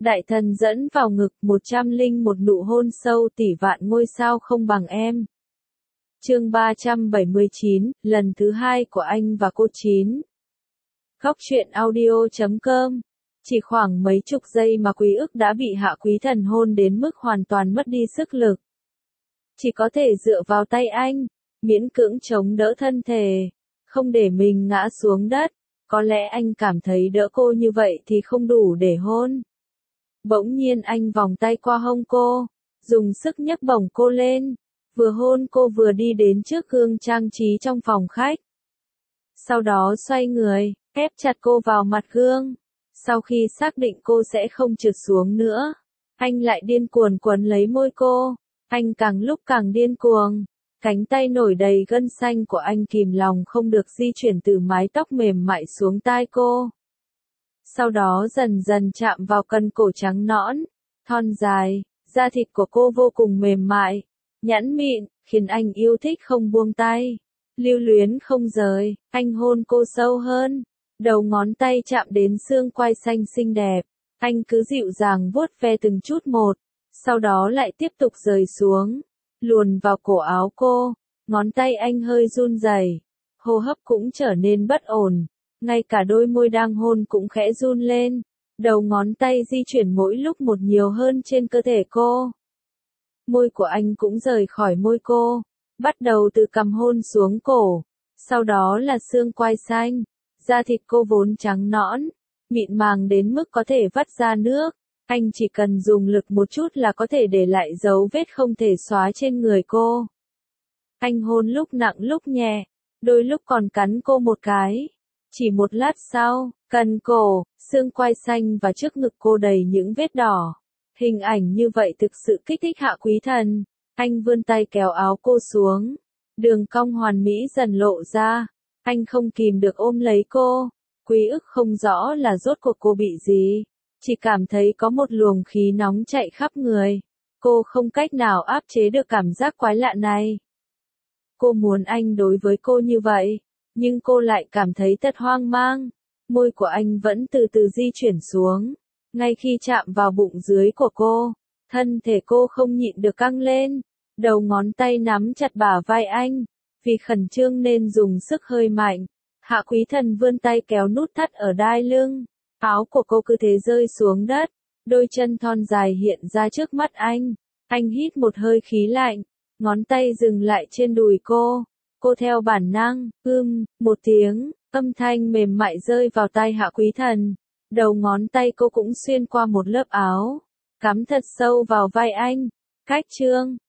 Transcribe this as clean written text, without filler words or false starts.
Đại thần dẫn vào ngực 101 nụ hôn sâu tỷ vạn ngôi sao không bằng em. Chương 379, lần thứ 2 của anh và cô Chín. Góc truyện audio.com. Chỉ khoảng mấy chục giây mà Quý Ức đã bị Hạ Quý Thần hôn đến mức hoàn toàn mất đi sức lực. Chỉ có thể dựa vào tay anh, miễn cưỡng chống đỡ thân thể, không để mình ngã xuống đất. Có lẽ anh cảm thấy đỡ cô như vậy thì không đủ để hôn. Bỗng nhiên anh vòng tay qua hông cô, dùng sức nhấc bổng cô lên, vừa hôn cô vừa đi đến trước gương trang trí trong phòng khách. Sau đó xoay người, ép chặt cô vào mặt gương. Sau khi xác định cô sẽ không trượt xuống nữa, anh lại điên cuồng quấn lấy môi cô. Anh càng lúc càng điên cuồng. Cánh tay nổi đầy gân xanh của anh kìm lòng không được di chuyển từ mái tóc mềm mại xuống tai cô. Sau đó dần dần chạm vào cần cổ trắng nõn, thon dài, da thịt của cô vô cùng mềm mại, nhẵn mịn, khiến anh yêu thích không buông tay. Lưu luyến không rời, anh hôn cô sâu hơn, đầu ngón tay chạm đến xương quai xanh xinh đẹp. Anh cứ dịu dàng vuốt ve từng chút một, sau đó lại tiếp tục rời xuống, luồn vào cổ áo cô. Ngón tay anh hơi run rẩy, hô hấp cũng trở nên bất ổn. Ngay cả đôi môi đang hôn cũng khẽ run lên, đầu ngón tay di chuyển mỗi lúc một nhiều hơn trên cơ thể cô. Môi của anh cũng rời khỏi môi cô, bắt đầu từ cằm hôn xuống cổ, sau đó là xương quai xanh. Da thịt cô vốn trắng nõn, mịn màng đến mức có thể vắt ra nước, anh chỉ cần dùng lực một chút là có thể để lại dấu vết không thể xóa trên người cô. Anh hôn lúc nặng lúc nhẹ, đôi lúc còn cắn cô một cái. Chỉ một lát sau, cần cổ, xương quai xanh và trước ngực cô đầy những vết đỏ. Hình ảnh như vậy thực sự kích thích Hạ Quý Thần. Anh vươn tay kéo áo cô xuống. Đường cong hoàn mỹ dần lộ ra. Anh không kìm được ôm lấy cô. Quý Ức không rõ là rốt cuộc cô bị gì. Chỉ cảm thấy có một luồng khí nóng chạy khắp người. Cô không cách nào áp chế được cảm giác quái lạ này. Cô muốn anh đối với cô như vậy. Nhưng cô lại cảm thấy thật hoang mang. Môi của anh vẫn từ từ di chuyển xuống. Ngay khi chạm vào bụng dưới của cô, thân thể cô không nhịn được căng lên. Đầu ngón tay nắm chặt bả vai anh. Vì khẩn trương nên dùng sức hơi mạnh. Hạ Quý Thần vươn tay kéo nút thắt ở đai lưng. Áo của cô cứ thế rơi xuống đất. Đôi chân thon dài hiện ra trước mắt anh. Anh hít một hơi khí lạnh. Ngón tay dừng lại trên đùi cô. Cô theo bản năng, một tiếng, âm thanh mềm mại rơi vào tai Hạ Quý Thần. Đầu ngón tay cô cũng xuyên qua một lớp áo, cắm thật sâu vào vai anh. Cách chương